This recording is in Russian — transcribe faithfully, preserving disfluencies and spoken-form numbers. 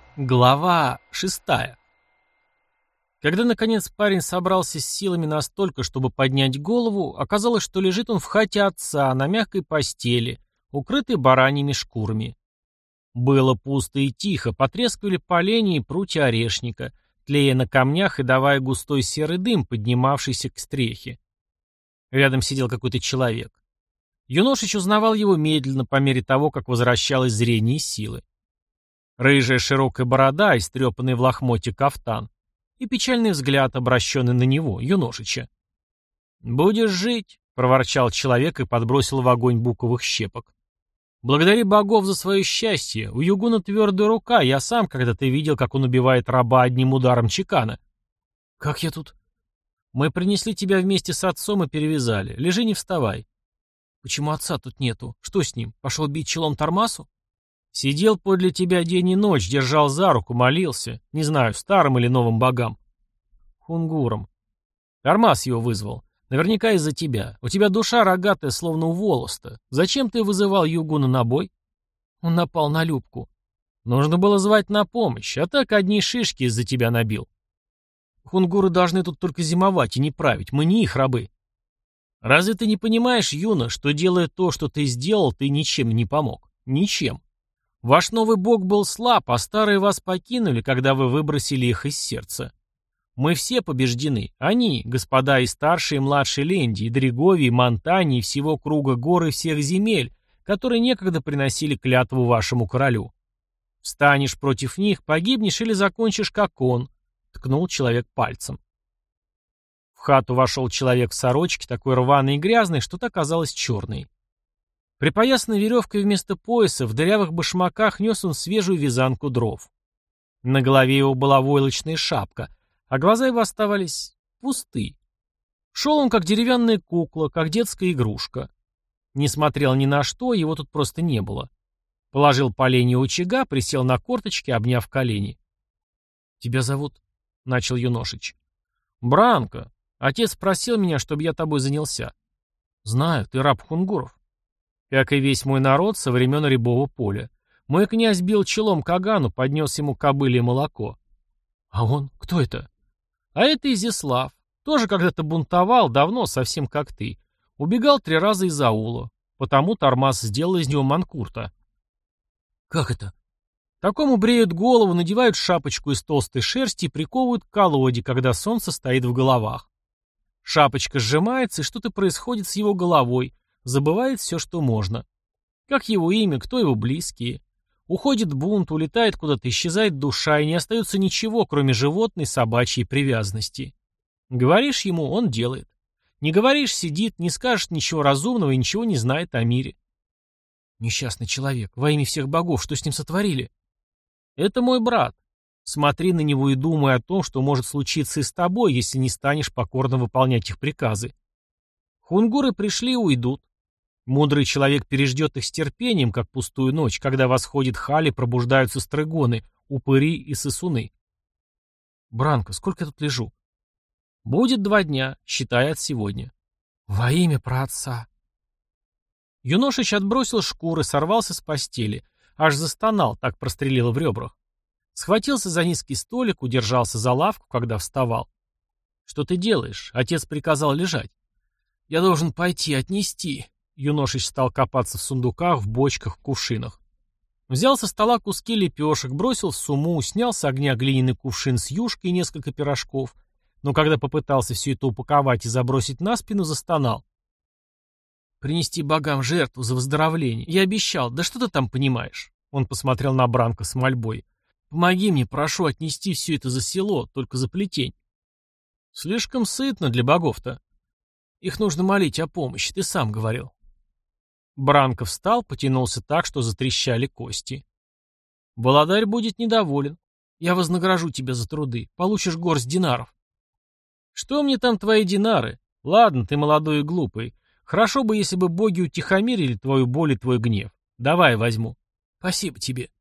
Глава шестая. Когда, наконец, парень собрался с силами настолько, чтобы поднять голову, оказалось, что лежит он в хате отца на мягкой постели, укрытой бараньими шкурами. Было пусто и тихо, потрескивали поленья и прутья орешника, тлея на камнях и давая густой серый дым, поднимавшийся к стрехе. Рядом сидел какой-то человек. Юношич узнавал его медленно, по мере того, как возвращалось зрение и силы. Рыжая широкая борода, истрепанный в лохмотье кафтан, и печальный взгляд, обращенный на него, Юношича. «Будешь жить», — проворчал человек и подбросил в огонь буковых щепок. «Благодари богов за свое счастье. У Югуна твердая рука, я сам когда-то видел, как он убивает раба одним ударом чекана». «Как я тут?» «Мы принесли тебя вместе с отцом и перевязали. Лежи, не вставай». «Почему отца тут нету? Что с ним? Пошел бить челом Тормасу?» «Сидел подле тебя день и ночь, держал за руку, молился. Не знаю, старым или новым богам». «Хунгуром». «Тормас его вызвал. Наверняка из-за тебя. У тебя душа рогатая, словно у волоста. Зачем ты вызывал Югуна на бой?» «Он напал на Любку». «Нужно было звать на помощь, а так одни шишки из-за тебя набил». «Хунгуры должны тут только зимовать и не править. Мы не их рабы». «Разве ты не понимаешь, Юна, что, делая то, что ты сделал, ты ничем не помог? Ничем. Ваш новый бог был слаб, а старые вас покинули, когда вы выбросили их из сердца. Мы все побеждены. Они, господа и старшие, и младшие Ленди, и Дрегови, и Монтани, и всего круга гор и всех земель, которые некогда приносили клятву вашему королю. Встанешь против них, погибнешь или закончишь, как он», — ткнул человек пальцем. В хату вошел человек в сорочке, такой рваный и грязный, что та казалась черной. Припоясанной веревкой вместо пояса, в дырявых башмаках нес он свежую вязанку дров. На голове его была войлочная шапка, а глаза его оставались пусты. Шел он, как деревянная кукла, как детская игрушка. Не смотрел ни на что, его тут просто не было. Положил поленья у очага, присел на корточки, обняв колени. «Тебя зовут?» — начал Юношич. «Бранко. Отец просил меня, чтобы я тобой занялся». «Знаю, ты раб хунгуров». «Как и весь мой народ со времен Рябого поля. Мой князь бил челом Кагану, поднес ему кобылье молоко». «А он? Кто это?» «А это Изяслав. Тоже когда-то бунтовал, давно, совсем как ты. Убегал три раза из аула. Потому Тормас сделал из него манкурта». «Как это?» «Такому бреют голову, надевают шапочку из толстой шерсти и приковывают к колоде, когда солнце стоит в головах. Шапочка сжимается, и что-то происходит с его головой. Забывает все, что можно. Как его имя, кто его близкие. Уходит бунт, улетает куда-то, исчезает душа, и не остается ничего, кроме животной собачьей привязанности. Говоришь ему, он делает. Не говоришь, сидит, не скажет ничего разумного и ничего не знает о мире». «Несчастный человек, во имя всех богов, что с ним сотворили?» «Это мой брат. Смотри на него и думай о том, что может случиться и с тобой, если не станешь покорно выполнять их приказы. Хунгуры пришли и уйдут. Мудрый человек переждет их с терпением, как пустую ночь, когда восходит хали, пробуждаются стрыгоны, упыри и сосуны». «Бранко, сколько я тут лежу?» «Будет два дня, считая от сегодня». «Во имя праотца». Юношич отбросил шкуры, сорвался с постели, аж застонал, так прострелило в ребрах. Схватился за низкий столик, удержался за лавку, когда вставал. «Что ты делаешь? Отец приказал лежать». «Я должен пойти отнести». Юношич стал копаться в сундуках, в бочках, в кувшинах. Взял со стола куски лепешек, бросил в сумму, снял с огня глиняный кувшин с юшкой и несколько пирожков, но когда попытался все это упаковать и забросить на спину, застонал. «Принести богам жертву за выздоровление. Я обещал. Да что ты там понимаешь?» Он посмотрел на Бранко с мольбой. «Помоги мне, прошу, отнести все это за село, только за плетень». «Слишком сытно для богов-то». «Их нужно молить о помощи, ты сам говорил». Бранко встал, потянулся так, что затрещали кости. «Володарь будет недоволен. Я вознагражу тебя за труды. Получишь горсть динаров». «Что мне там твои динары? Ладно, ты молодой и глупый. Хорошо бы, если бы боги утихомирили твою боль и твой гнев. Давай возьму». «Спасибо тебе».